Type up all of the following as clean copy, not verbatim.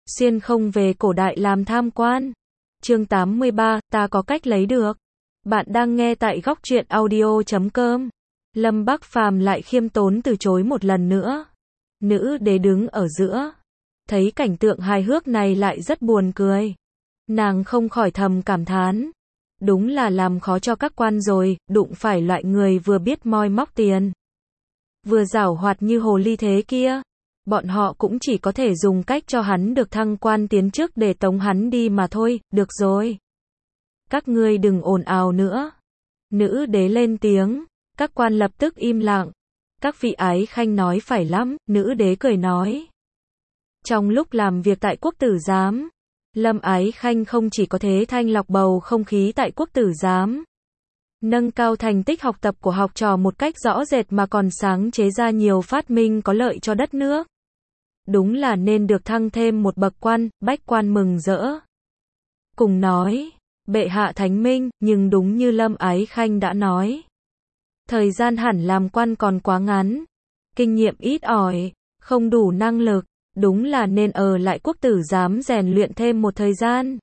xuyên không về cổ đại làm tham quan. Chương 83, ta có cách lấy được. Bạn đang nghe tại góc truyện audio.com. Lâm Bắc Phàm lại khiêm tốn từ chối một lần nữa. Nữ đế đứng ở giữa, thấy cảnh tượng hài hước này lại rất buồn cười. Nàng không khỏi thầm cảm thán, đúng là làm khó cho các quan rồi, đụng phải loại người vừa biết moi móc tiền, vừa giảo hoạt như hồ ly thế kia. Bọn họ cũng chỉ có thể dùng cách cho hắn được thăng quan tiến chức để tống hắn đi mà thôi. Được rồi, các ngươi đừng ồn ào nữa. Nữ đế lên tiếng, các quan lập tức im lặng. Các vị ái khanh nói phải lắm, nữ đế cười nói. Trong lúc làm việc tại quốc tử giám, Lâm ái khanh không chỉ có thế thanh lọc bầu không khí tại quốc tử giám, nâng cao thành tích học tập của học trò một cách rõ rệt mà còn sáng chế ra nhiều phát minh có lợi cho đất nước. Đúng là nên được thăng thêm một bậc quan. Bách quan mừng rỡ, cùng nói, bệ hạ thánh minh, nhưng đúng như Lâm ái khanh đã nói, thời gian hẳn làm quan còn quá ngắn, kinh nghiệm ít ỏi, không đủ năng lực, đúng là nên ở lại quốc tử giám rèn luyện thêm một thời gian.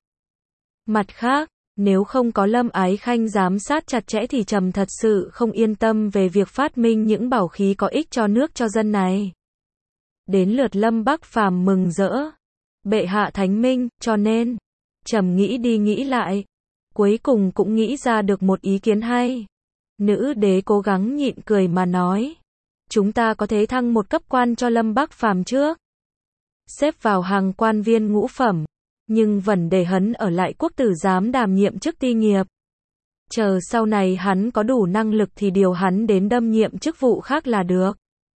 Mặt khác, nếu không có Lâm ái khanh giám sát chặt chẽ thì trẫm thật sự không yên tâm về việc phát minh những bảo khí có ích cho nước cho dân này. Đến lượt Lâm Bắc Phàm mừng rỡ, bệ hạ thánh minh, cho nên trẫm nghĩ đi nghĩ lại, cuối cùng cũng nghĩ ra được một ý kiến hay. Nữ đế cố gắng nhịn cười mà nói, chúng ta có thể thăng một cấp quan cho Lâm Bắc Phàm trước, xếp vào hàng quan viên ngũ phẩm, nhưng vẫn để hắn ở lại quốc tử giám đảm nhiệm chức ti nghiệp. Chờ sau này hắn có đủ năng lực thì điều hắn đến đâm nhiệm chức vụ khác là được.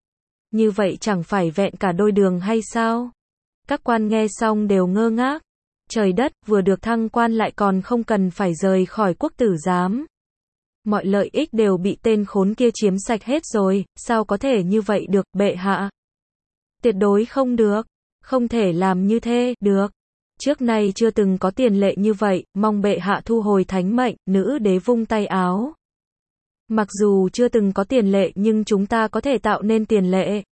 Như vậy chẳng phải vẹn cả đôi đường hay sao? Các quan nghe xong đều ngơ ngác. Trời đất, vừa được thăng quan lại còn không cần phải rời khỏi quốc tử giám. Mọi lợi ích đều bị tên khốn kia chiếm sạch hết rồi, sao có thể như vậy được, bệ hạ? Tuyệt đối không được, không thể làm như thế, được. Trước nay chưa từng có tiền lệ như vậy, mong bệ hạ thu hồi thánh mệnh. Nữ đế vung tay áo. Mặc dù chưa từng có tiền lệ nhưng chúng ta có thể tạo nên tiền lệ.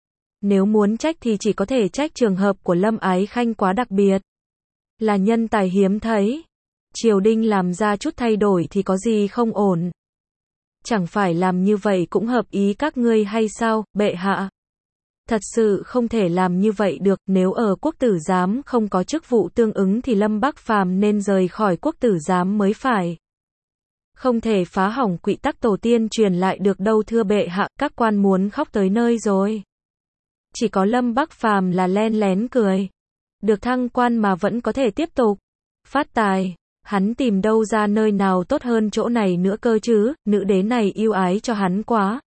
Nếu muốn trách thì chỉ có thể trách trường hợp của Lâm ái khanh quá đặc biệt, là nhân tài hiếm thấy. Triều đình làm ra chút thay đổi thì có gì không ổn. Chẳng phải làm như vậy cũng hợp ý các ngươi hay sao, bệ hạ? Thật sự không thể làm như vậy được, nếu ở quốc tử giám không có chức vụ tương ứng thì Lâm Bắc Phàm nên rời khỏi quốc tử giám mới phải. Không thể phá hỏng quy tắc tổ tiên truyền lại được đâu thưa bệ hạ. Các quan muốn khóc tới nơi rồi. Chỉ có Lâm Bắc Phàm là len lén cười. Được thăng quan mà vẫn có thể tiếp tục phát tài, hắn tìm đâu ra nơi nào tốt hơn chỗ này nữa cơ chứ, nữ đế này yêu ái cho hắn quá.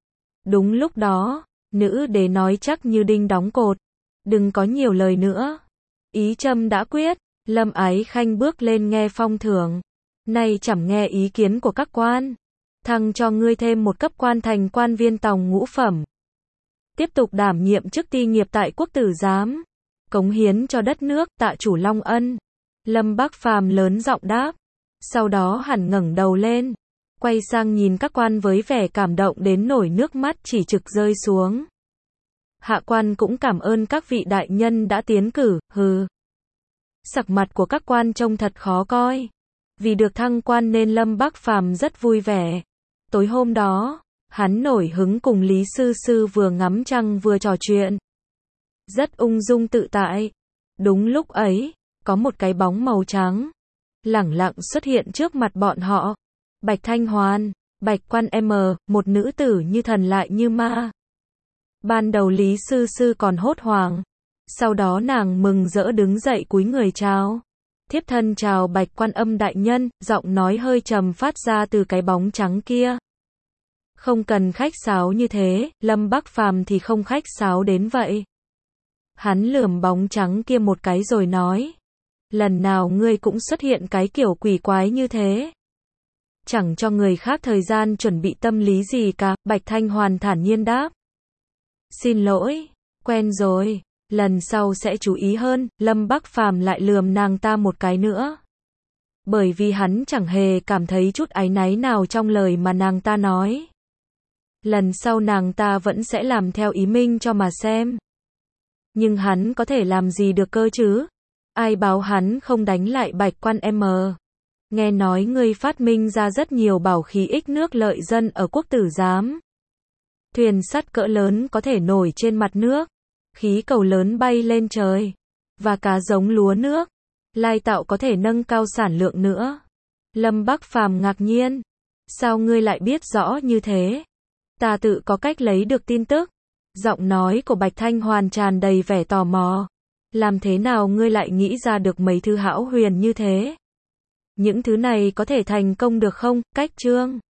Đúng lúc đó, nữ đế nói chắc như đinh đóng cột, đừng có nhiều lời nữa. Ý trẫm đã quyết. Lâm ái khanh bước lên nghe phong thưởng. Nay chẳng nghe ý kiến của các quan, thăng cho ngươi thêm một cấp quan thành quan viên tòng ngũ phẩm, tiếp tục đảm nhiệm chức ti nghiệp tại quốc tử giám, cống hiến cho đất nước, tạ chủ long ân. Lâm Bắc Phàm lớn giọng đáp, sau đó hẳn ngẩng đầu lên, quay sang nhìn các quan với vẻ cảm động đến nổi nước mắt chỉ trực rơi xuống. Hạ quan cũng cảm ơn các vị đại nhân đã tiến cử. Hừ. Sắc mặt của các quan trông thật khó coi. Vì được thăng quan nên Lâm Bắc Phàm rất vui vẻ. Tối hôm đó, hắn nổi hứng cùng Lý Sư Sư vừa ngắm trăng vừa trò chuyện, rất ung dung tự tại. Đúng lúc ấy, có một cái bóng màu trắng lẳng lặng xuất hiện trước mặt bọn họ. Bạch Thanh Hoàn, Bạch Quan M, một nữ tử như thần lại như ma. Ban đầu Lý Sư Sư còn hốt hoảng, sau đó nàng mừng rỡ đứng dậy cúi người chào. Thiếp thân chào Bạch Quan Âm đại nhân, giọng nói hơi trầm phát ra từ cái bóng trắng kia. Không cần khách sáo như thế, Lâm Bắc Phàm thì không khách sáo đến vậy. Hắn lườm bóng trắng kia một cái rồi nói, lần nào ngươi cũng xuất hiện cái kiểu quỷ quái như thế, chẳng cho người khác thời gian chuẩn bị tâm lý gì cả. Bạch Thanh Hoàn thản nhiên đáp, xin lỗi, quen rồi, lần sau sẽ chú ý hơn. Lâm Bắc Phàm lại lườm nàng ta một cái nữa, bởi vì hắn chẳng hề cảm thấy chút áy náy nào trong lời mà nàng ta nói. Lần sau nàng ta vẫn sẽ làm theo ý mình cho mà xem. Nhưng hắn có thể làm gì được cơ chứ? Ai báo hắn không đánh lại Bạch Quan M. Nghe nói ngươi phát minh ra rất nhiều bảo khí ích nước lợi dân ở quốc tử giám. Thuyền sắt cỡ lớn có thể nổi trên mặt nước. Khí cầu lớn bay lên trời. Và cá giống lúa nước. Lai tạo có thể nâng cao sản lượng nữa. Lâm Bắc Phàm ngạc nhiên. Sao ngươi lại biết rõ như thế? Ta tự có cách lấy được tin tức. Giọng nói của Bạch Thanh Hoàn tràn đầy vẻ tò mò. Làm thế nào ngươi lại nghĩ ra được mấy thứ hão huyền như thế? Những thứ này có thể thành công được không? Cách chương